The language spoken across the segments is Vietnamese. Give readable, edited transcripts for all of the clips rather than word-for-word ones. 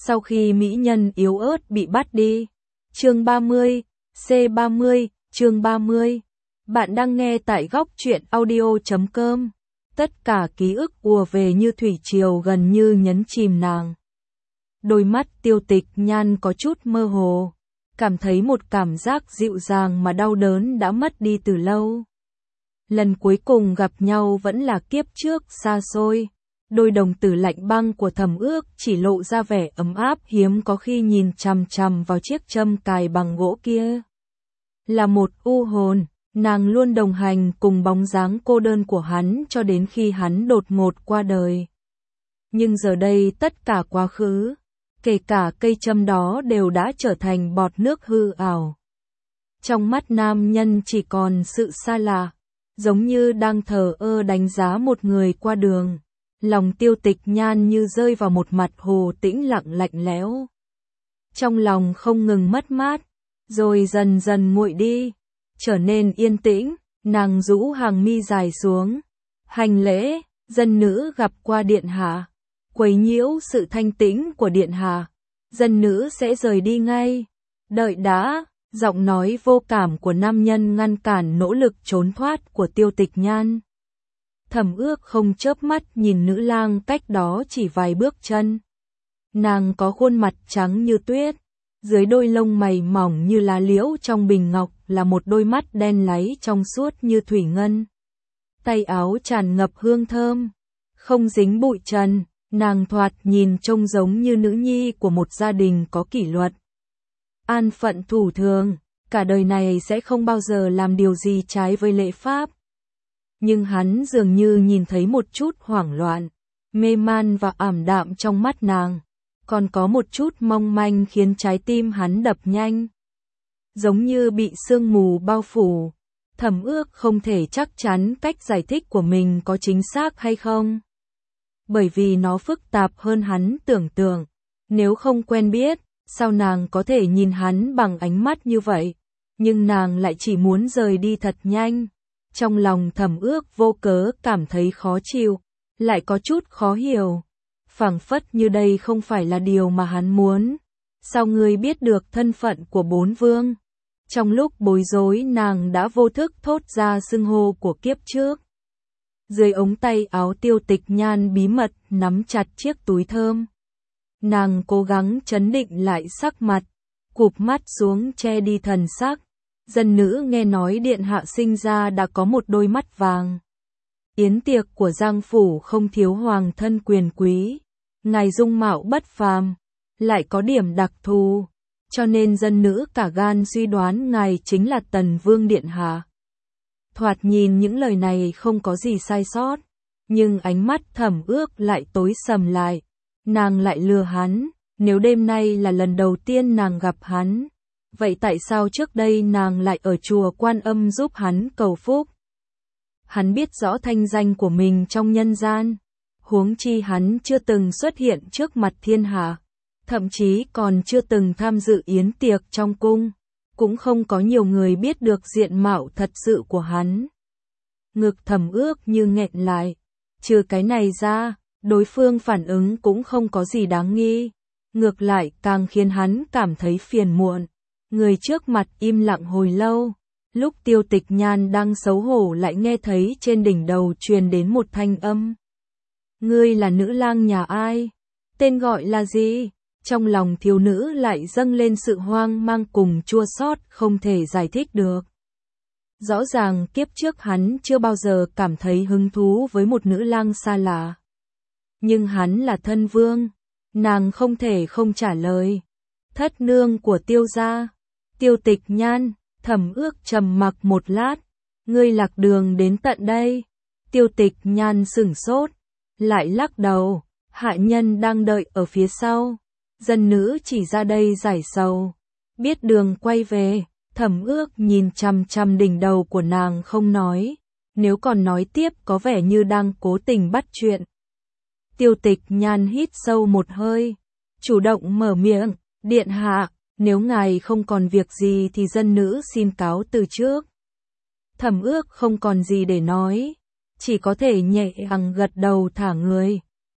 sau khi mỹ nhân yếu ớt bị bắt đi. Chương 30, C30, chương 30. Bạn đang nghe tại góc truyện audio.com. Tất cả ký ức ùa về như thủy triều gần như nhấn chìm nàng. Đôi mắt Tiêu Tịch Nhan có chút mơ hồ, cảm thấy một cảm giác dịu dàng mà đau đớn đã mất đi từ lâu. Lần cuối cùng gặp nhau vẫn là kiếp trước xa xôi. Đôi đồng tử lạnh băng của Thẩm Ước chỉ lộ ra vẻ ấm áp hiếm có khi nhìn chằm chằm vào chiếc châm cài bằng gỗ kia. Là một u hồn, nàng luôn đồng hành cùng bóng dáng cô đơn của hắn cho đến khi hắn đột ngột qua đời. Nhưng giờ đây tất cả quá khứ, kể cả cây châm đó đều đã trở thành bọt nước hư ảo. Trong mắt nam nhân chỉ còn sự xa lạ, giống như đang thờ ơ đánh giá một người qua đường. Lòng Tiêu Tịch Nhan như rơi vào một mặt hồ tĩnh lặng lạnh lẽo. Trong lòng không ngừng mất mát, rồi dần dần nguội đi, trở nên yên tĩnh, nàng rũ hàng mi dài xuống. Hành lễ, dân nữ gặp qua điện hạ, quấy nhiễu sự thanh tĩnh của điện hạ, dân nữ sẽ rời đi ngay. Đợi đã, giọng nói vô cảm của nam nhân ngăn cản nỗ lực trốn thoát của Tiêu Tịch Nhan. Thẩm Ước không chớp mắt nhìn nữ lang cách đó chỉ vài bước chân. Nàng có khuôn mặt trắng như tuyết, dưới đôi lông mày mỏng như lá liễu trong bình ngọc là một đôi mắt đen láy trong suốt như thủy ngân. Tay áo tràn ngập hương thơm, không dính bụi trần, nàng thoạt nhìn trông giống như nữ nhi của một gia đình có kỷ luật. An phận thủ thường, cả đời này sẽ không bao giờ làm điều gì trái với lễ pháp. Nhưng hắn dường như nhìn thấy một chút hoảng loạn, mê man và ảm đạm trong mắt nàng, còn có một chút mong manh khiến trái tim hắn đập nhanh. Giống như bị sương mù bao phủ, Thẩm Ước không thể chắc chắn cách giải thích của mình có chính xác hay không. Bởi vì nó phức tạp hơn hắn tưởng tượng, nếu không quen biết, sao nàng có thể nhìn hắn bằng ánh mắt như vậy, nhưng nàng lại chỉ muốn rời đi thật nhanh. Trong lòng Thẩm Ước vô cớ cảm thấy khó chịu, lại có chút khó hiểu. Phảng phất như đây không phải là điều mà hắn muốn. Sao ngươi biết được thân phận của bốn vương? Trong lúc bối rối nàng đã vô thức thốt ra xưng hô của kiếp trước. Dưới ống tay áo Tiêu Tịch Nhan bí mật nắm chặt chiếc túi thơm. Nàng cố gắng trấn định lại sắc mặt, cụp mắt xuống che đi thần sắc. Dân nữ nghe nói điện hạ sinh ra đã có một đôi mắt vàng. Yến tiệc của Giang phủ không thiếu hoàng thân quyền quý, ngài dung mạo bất phàm, lại có điểm đặc thù, cho nên dân nữ cả gan suy đoán ngài chính là Tần Vương điện hạ. Thoạt nhìn những lời này không có gì sai sót, nhưng ánh mắt Thẩm Ước lại tối sầm lại. Nàng lại lừa hắn, nếu đêm nay là lần đầu tiên nàng gặp hắn, vậy tại sao trước đây nàng lại ở chùa Quan Âm giúp hắn cầu phúc? Hắn biết rõ thanh danh của mình trong nhân gian, huống chi hắn chưa từng xuất hiện trước mặt thiên hạ, thậm chí còn chưa từng tham dự yến tiệc trong cung, cũng không có nhiều người biết được diện mạo thật sự của hắn. Ngực Thẩm Ước như nghẹn lại, trừ cái này ra, đối phương phản ứng cũng không có gì đáng nghi, ngược lại càng khiến hắn cảm thấy phiền muộn. Người trước mặt im lặng hồi lâu, lúc Tiêu Tịch Nhan đang xấu hổ lại nghe thấy trên đỉnh đầu truyền đến một thanh âm. Ngươi là nữ lang nhà ai? Tên gọi là gì? Trong lòng thiếu nữ lại dâng lên sự hoang mang cùng chua xót không thể giải thích được. Rõ ràng kiếp trước hắn chưa bao giờ cảm thấy hứng thú với một nữ lang xa lạ. Nhưng hắn là thân vương, nàng không thể không trả lời. Thất nương của Tiêu gia. Tiêu Tịch Nhan, Thẩm Ước trầm mặc một lát, ngươi lạc đường đến tận đây. Tiêu Tịch Nhan sửng sốt, lại lắc đầu, hạ nhân đang đợi ở phía sau. Dân nữ chỉ ra đây giải sầu, biết đường quay về. Thẩm Ước nhìn chằm chằm đỉnh đầu của nàng không nói, nếu còn nói tiếp có vẻ như đang cố tình bắt chuyện. Tiêu Tịch Nhan hít sâu một hơi, chủ động mở miệng, điện hạ. Nếu ngài không còn việc gì thì dân nữ xin cáo từ trước. Thẩm Ước không còn gì để nói, chỉ có thể nhẹ nhàng gật đầu thả người.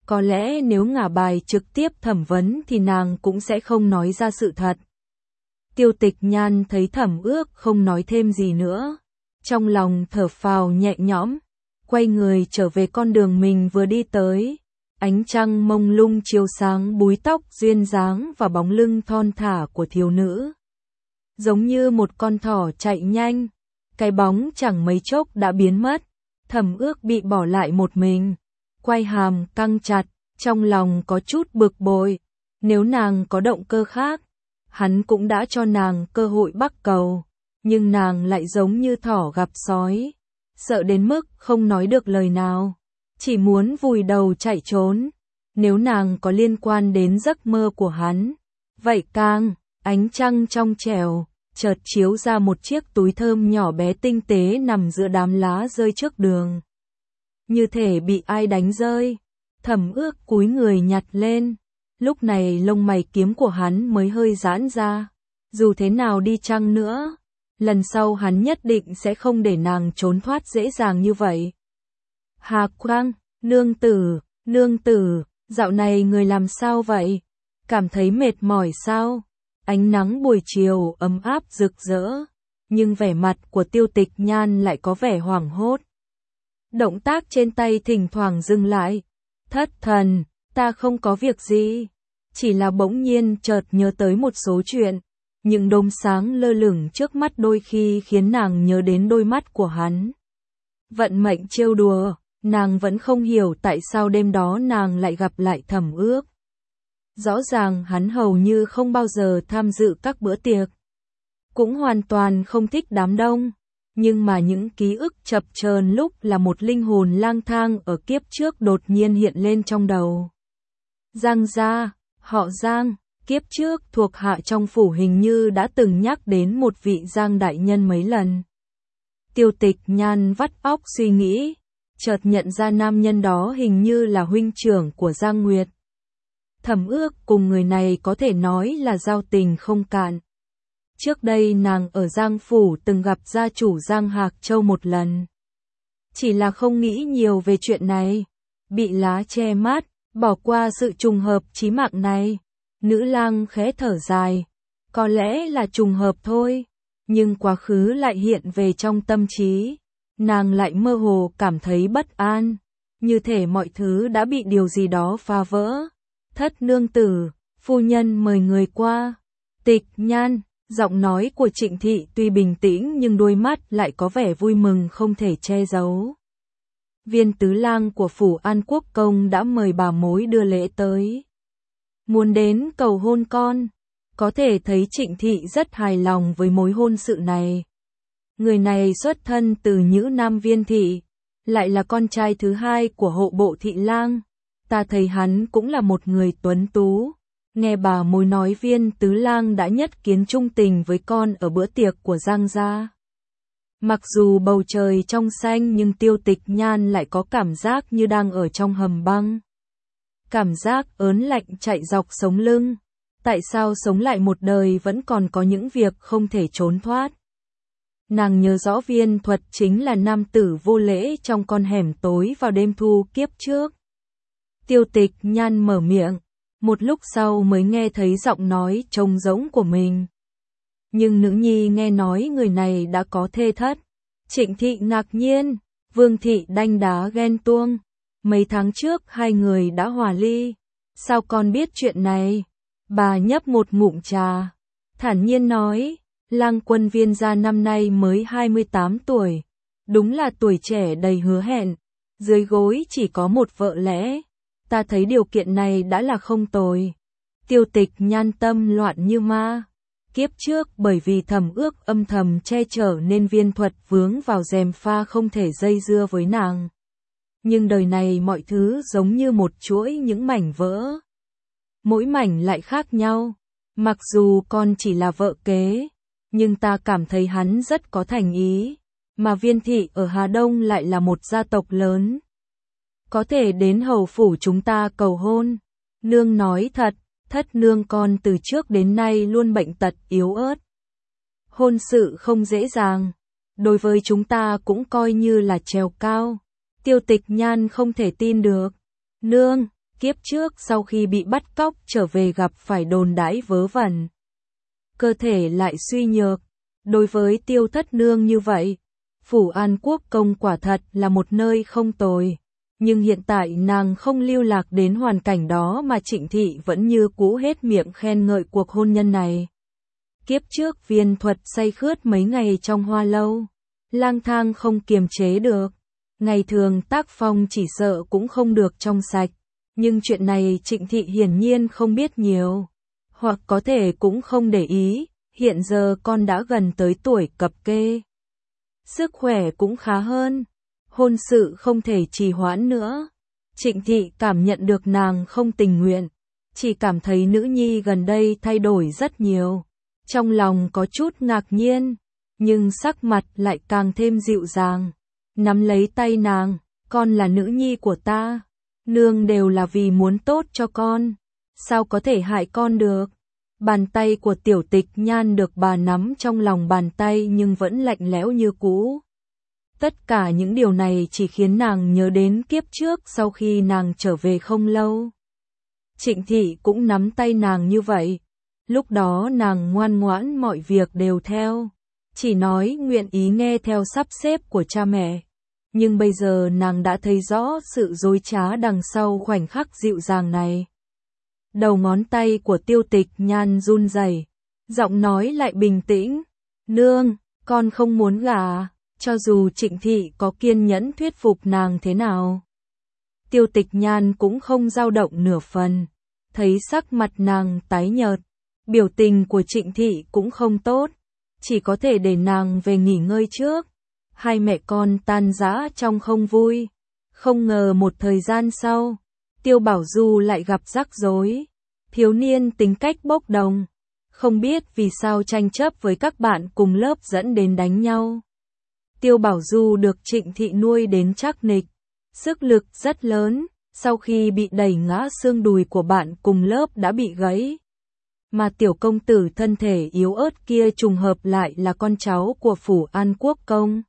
Có lẽ nếu ngả bài trực tiếp thẩm vấn thì nàng cũng sẽ không nói ra sự thật. Tiêu Tịch Nhan thấy Thẩm Ước không nói thêm gì nữa, trong lòng thở phào nhẹ nhõm, quay người trở về con đường mình vừa đi tới. Ánh trăng mông lung chiếu sáng búi tóc duyên dáng và bóng lưng thon thả của thiếu nữ. Giống như một con thỏ chạy nhanh, cái bóng chẳng mấy chốc đã biến mất. Thẩm Ước bị bỏ lại một mình, quay hàm căng chặt, trong lòng có chút bực bội. Nếu nàng có động cơ khác, hắn cũng đã cho nàng cơ hội bắt cầu, nhưng nàng lại giống như thỏ gặp sói, sợ đến mức không nói được lời nào, chỉ muốn vùi đầu chạy trốn. Nếu nàng có liên quan đến giấc mơ của hắn, vậy càng. Ánh trăng trong trẻo chợt chiếu ra một chiếc túi thơm nhỏ bé tinh tế nằm giữa đám lá rơi trước đường, như thể bị ai đánh rơi. Thẩm Ước cúi người nhặt lên, lúc này lông mày kiếm của hắn mới hơi giãn ra. Dù thế nào đi chăng nữa, lần sau hắn nhất định sẽ không để nàng trốn thoát dễ dàng như vậy. Hà Quang, nương tử, dạo này người làm sao vậy? Cảm thấy mệt mỏi sao? Ánh nắng buổi chiều ấm áp rực rỡ, nhưng vẻ mặt của Tiêu Tịch Nhan lại có vẻ hoảng hốt. Động tác trên tay thỉnh thoảng dừng lại. Thất thần, ta không có việc gì, chỉ là bỗng nhiên chợt nhớ tới một số chuyện. Những đốm sáng lơ lửng trước mắt đôi khi khiến nàng nhớ đến đôi mắt của hắn. Vận mệnh trêu đùa, nàng vẫn không hiểu tại sao đêm đó nàng lại gặp lại Thẩm Ước. Rõ ràng hắn hầu như không bao giờ tham dự các bữa tiệc, cũng hoàn toàn không thích đám đông, nhưng mà những ký ức chập chờn lúc là một linh hồn lang thang ở kiếp trước đột nhiên hiện lên trong đầu. Giang gia, họ Giang, kiếp trước thuộc hạ trong phủ hình như đã từng nhắc đến một vị Giang đại nhân mấy lần. Tiêu Tịch Nhan vắt óc suy nghĩ, chợt nhận ra nam nhân đó hình như là huynh trưởng của Giang Nguyệt. Thẩm Ước cùng người này có thể nói là giao tình không cạn. Trước đây nàng ở Giang Phủ từng gặp gia chủ Giang Hạc Châu một lần. Chỉ là không nghĩ nhiều về chuyện này, bị lá che mắt, bỏ qua sự trùng hợp chí mạng này. Nữ lang khẽ thở dài, có lẽ là trùng hợp thôi, nhưng quá khứ lại hiện về trong tâm trí. Nàng lại mơ hồ cảm thấy bất an, như thể mọi thứ đã bị điều gì đó phá vỡ. Thất nương tử, phu nhân mời người qua. Tịch Nhan, giọng nói của Trịnh Thị tuy bình tĩnh nhưng đôi mắt lại có vẻ vui mừng không thể che giấu. Viên tứ lang của phủ An Quốc Công đã mời bà mối đưa lễ tới, muốn đến cầu hôn con. Có thể thấy Trịnh Thị rất hài lòng với mối hôn sự này. Người này xuất thân từ Nhữ Nam Viên Thị, lại là con trai thứ hai của hộ bộ thị lang. Ta thấy hắn cũng là một người tuấn tú. Nghe bà mối nói Viên tứ lang đã nhất kiến trung tình với con ở bữa tiệc của Giang gia. Mặc dù bầu trời trong xanh nhưng Tiêu Tịch Nhan lại có cảm giác như đang ở trong hầm băng. Cảm giác ớn lạnh chạy dọc sống lưng. Tại sao sống lại một đời vẫn còn có những việc không thể trốn thoát? Nàng nhớ rõ Viên Thuật chính là nam tử vô lễ trong con hẻm tối vào đêm thu kiếp trước. Tiêu Tịch Nhan mở miệng, một lúc sau mới nghe thấy giọng nói trống rỗng của mình. Nhưng nữ nhi nghe nói người này đã có thê thất. Trịnh Thị ngạc nhiên, Vương Thị đanh đá ghen tuông. Mấy tháng trước hai người đã hòa ly. Sao con biết chuyện này? Bà nhấp một ngụm trà, thản nhiên nói, Lang Quân Viên gia năm nay mới 28 tuổi. Đúng là tuổi trẻ đầy hứa hẹn. Dưới gối chỉ có một vợ lẽ. Ta thấy điều kiện này đã là không tồi. Tiêu Tịch Nhan tâm loạn như ma. Kiếp trước bởi vì Thẩm Ước âm thầm che chở nên Viên Thuật vướng vào gièm pha không thể dây dưa với nàng. Nhưng đời này mọi thứ giống như một chuỗi những mảnh vỡ. Mỗi mảnh lại khác nhau. Mặc dù con chỉ là vợ kế, nhưng ta cảm thấy hắn rất có thành ý. Mà Viên Thị ở Hà Đông lại là một gia tộc lớn. Có thể đến hầu phủ chúng ta cầu hôn. Nương nói thật, thất nương con từ trước đến nay luôn bệnh tật yếu ớt. Hôn sự không dễ dàng. Đối với chúng ta cũng coi như là trèo cao. Tiêu Tịch Nhan không thể tin được. Nương, kiếp trước sau khi bị bắt cóc trở về gặp phải đồn đãi vớ vẩn. Cơ thể lại suy nhược. Đối với Tiêu Thất Nương như vậy, Phủ An Quốc Công quả thật là một nơi không tồi. Nhưng hiện tại nàng không lưu lạc đến hoàn cảnh đó mà Trịnh Thị vẫn như cũ hết miệng khen ngợi cuộc hôn nhân này. Kiếp trước Viên Thuật say khướt mấy ngày trong hoa lâu, lang thang không kiềm chế được. Ngày thường tác phong chỉ sợ cũng không được trong sạch. Nhưng chuyện này Trịnh Thị hiển nhiên không biết nhiều. Hoặc có thể cũng không để ý, hiện giờ con đã gần tới tuổi cập kê. Sức khỏe cũng khá hơn. Hôn sự không thể trì hoãn nữa. Trịnh Thị cảm nhận được nàng không tình nguyện. Chỉ cảm thấy nữ nhi gần đây thay đổi rất nhiều. Trong lòng có chút ngạc nhiên, nhưng sắc mặt lại càng thêm dịu dàng. Nắm lấy tay nàng, con là nữ nhi của ta. Nương đều là vì muốn tốt cho con. Sao có thể hại con được? Bàn tay của Tiểu Tịch Nhan được bà nắm trong lòng bàn tay nhưng vẫn lạnh lẽo như cũ. Tất cả những điều này chỉ khiến nàng nhớ đến kiếp trước sau khi nàng trở về không lâu. Trịnh Thị cũng nắm tay nàng như vậy. Lúc đó nàng ngoan ngoãn mọi việc đều theo. Chỉ nói nguyện ý nghe theo sắp xếp của cha mẹ. Nhưng bây giờ nàng đã thấy rõ sự dối trá đằng sau khoảnh khắc dịu dàng này. Đầu ngón tay của Tiêu Tịch Nhan run rẩy, giọng nói lại bình tĩnh. Nương, con không muốn gả, cho dù Trịnh Thị có kiên nhẫn thuyết phục nàng thế nào. Tiêu Tịch Nhan cũng không dao động nửa phần, thấy sắc mặt nàng tái nhợt, biểu tình của Trịnh Thị cũng không tốt, chỉ có thể để nàng về nghỉ ngơi trước. Hai mẹ con tan rã trong không vui. Không ngờ một thời gian sau, Tiêu Bảo Du lại gặp rắc rối. Thiếu niên tính cách bốc đồng, không biết vì sao tranh chấp với các bạn cùng lớp dẫn đến đánh nhau. Tiêu Bảo Du được Trịnh Thị nuôi đến chắc nịch, sức lực rất lớn, sau khi bị đẩy ngã xương đùi của bạn cùng lớp đã bị gãy. Mà tiểu công tử thân thể yếu ớt kia trùng hợp lại là con cháu của Phủ An Quốc Công.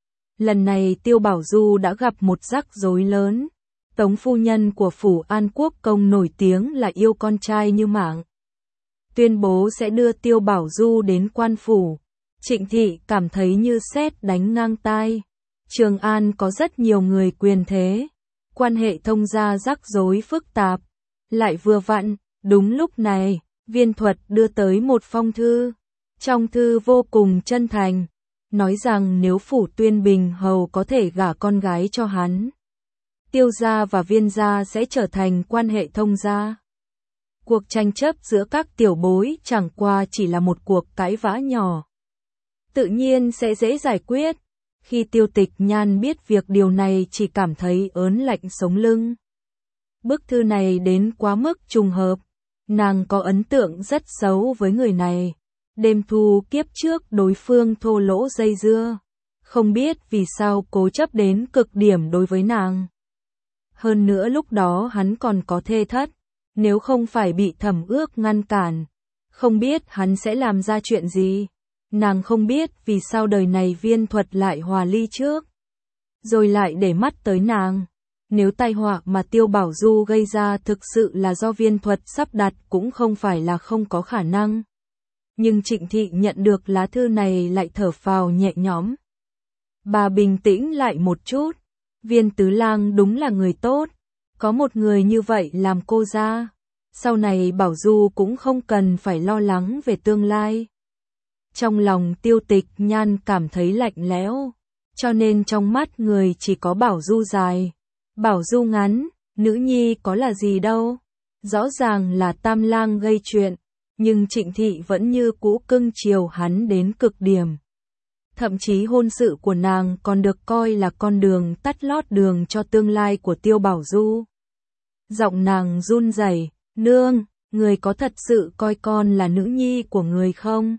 Lần này Tiêu Bảo Du đã gặp một rắc rối lớn. Tống phu nhân của Phủ An Quốc Công nổi tiếng là yêu con trai như mạng. Tuyên bố sẽ đưa Tiêu Bảo Du đến quan phủ. Trịnh Thị cảm thấy như sét đánh ngang tai. Trường An có rất nhiều người quyền thế. Quan hệ thông gia rắc rối phức tạp. Lại vừa vặn, đúng lúc này, Viên Thuật đưa tới một phong thư. Trong thư vô cùng chân thành. Nói rằng nếu Phủ Tuyên Bình Hầu có thể gả con gái cho hắn, Tiêu gia và Viên gia sẽ trở thành quan hệ thông gia. Cuộc tranh chấp giữa các tiểu bối chẳng qua chỉ là một cuộc cãi vã nhỏ. Tự nhiên sẽ dễ giải quyết. Khi Tiêu Tịch Nhan biết việc điều này chỉ cảm thấy ớn lạnh sống lưng. Bức thư này đến quá mức trùng hợp. Nàng có ấn tượng rất xấu với người này. Đêm thu kiếp trước đối phương thô lỗ dây dưa. Không biết vì sao cố chấp đến cực điểm đối với nàng. Hơn nữa lúc đó hắn còn có thê thất. Nếu không phải bị Thẩm Ước ngăn cản, không biết hắn sẽ làm ra chuyện gì. Nàng không biết vì sao đời này Viên Thuật lại hòa ly trước, rồi lại để mắt tới nàng. Nếu tai họa mà Tiêu Bảo Du gây ra thực sự là do Viên Thuật sắp đặt cũng không phải là không có khả năng. Nhưng Trịnh Thị nhận được lá thư này lại thở phào nhẹ nhõm. Bà bình tĩnh lại một chút. Viên Tứ Lang đúng là người tốt. Có một người như vậy làm cô ra. Sau này Bảo Du cũng không cần phải lo lắng về tương lai. Trong lòng Tiêu Tịch Nhan cảm thấy lạnh lẽo. Cho nên trong mắt người chỉ có Bảo Du dài. Bảo Du ngắn, nữ nhi có là gì đâu. Rõ ràng là Tam Lang gây chuyện. Nhưng Trịnh Thị vẫn như cũ cưng chiều hắn đến cực điểm. Thậm chí hôn sự của nàng còn được coi là con đường tắt lót đường cho tương lai của Tiêu Bảo Du. Giọng nàng run rẩy, nương, người có thật sự coi con là nữ nhi của người không?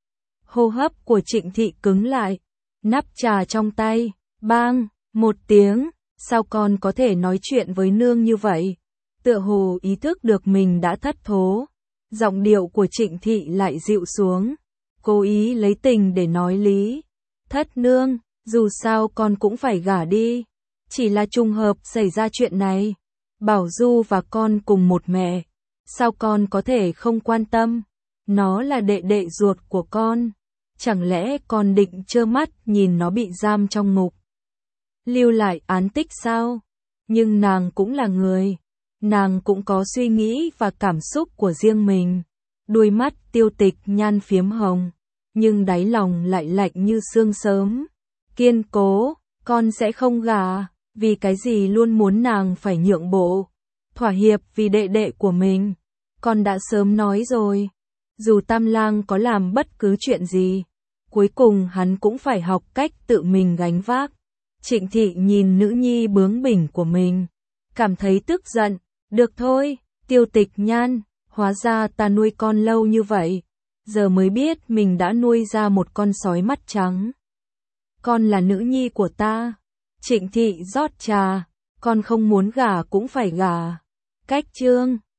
Hô hấp của Trịnh Thị cứng lại, nắp trà trong tay, bang, một tiếng, sao con có thể nói chuyện với nương như vậy? Tựa hồ ý thức được mình đã thất thố. Giọng điệu của Trịnh Thị lại dịu xuống, cố ý lấy tình để nói lý. Thất nương, dù sao con cũng phải gả đi. Chỉ là trùng hợp xảy ra chuyện này. Bảo Du và con cùng một mẹ, sao con có thể không quan tâm? Nó là đệ đệ ruột của con, chẳng lẽ con định trơ mắt nhìn nó bị giam trong ngục? Lưu lại án tích sao? Nhưng nàng cũng là người, nàng cũng có suy nghĩ và cảm xúc của riêng mình. Đôi mắt Tiêu Tịch Nhan phiếm hồng, nhưng đáy lòng lại lạnh như sương sớm. Kiên cố, con sẽ không gả, vì cái gì luôn muốn nàng phải nhượng bộ, thỏa hiệp vì đệ đệ của mình. Con đã sớm nói rồi, dù Tam Lang có làm bất cứ chuyện gì, cuối cùng hắn cũng phải học cách tự mình gánh vác. Trịnh Thị nhìn nữ nhi bướng bỉnh của mình, cảm thấy tức giận. Được thôi, Tiêu Tịch Nhan, hóa ra ta nuôi con lâu như vậy, giờ mới biết mình đã nuôi ra một con sói mắt trắng. Con là nữ nhi của ta. Trịnh Thị rót trà, con không muốn gả cũng phải gả. Cách chương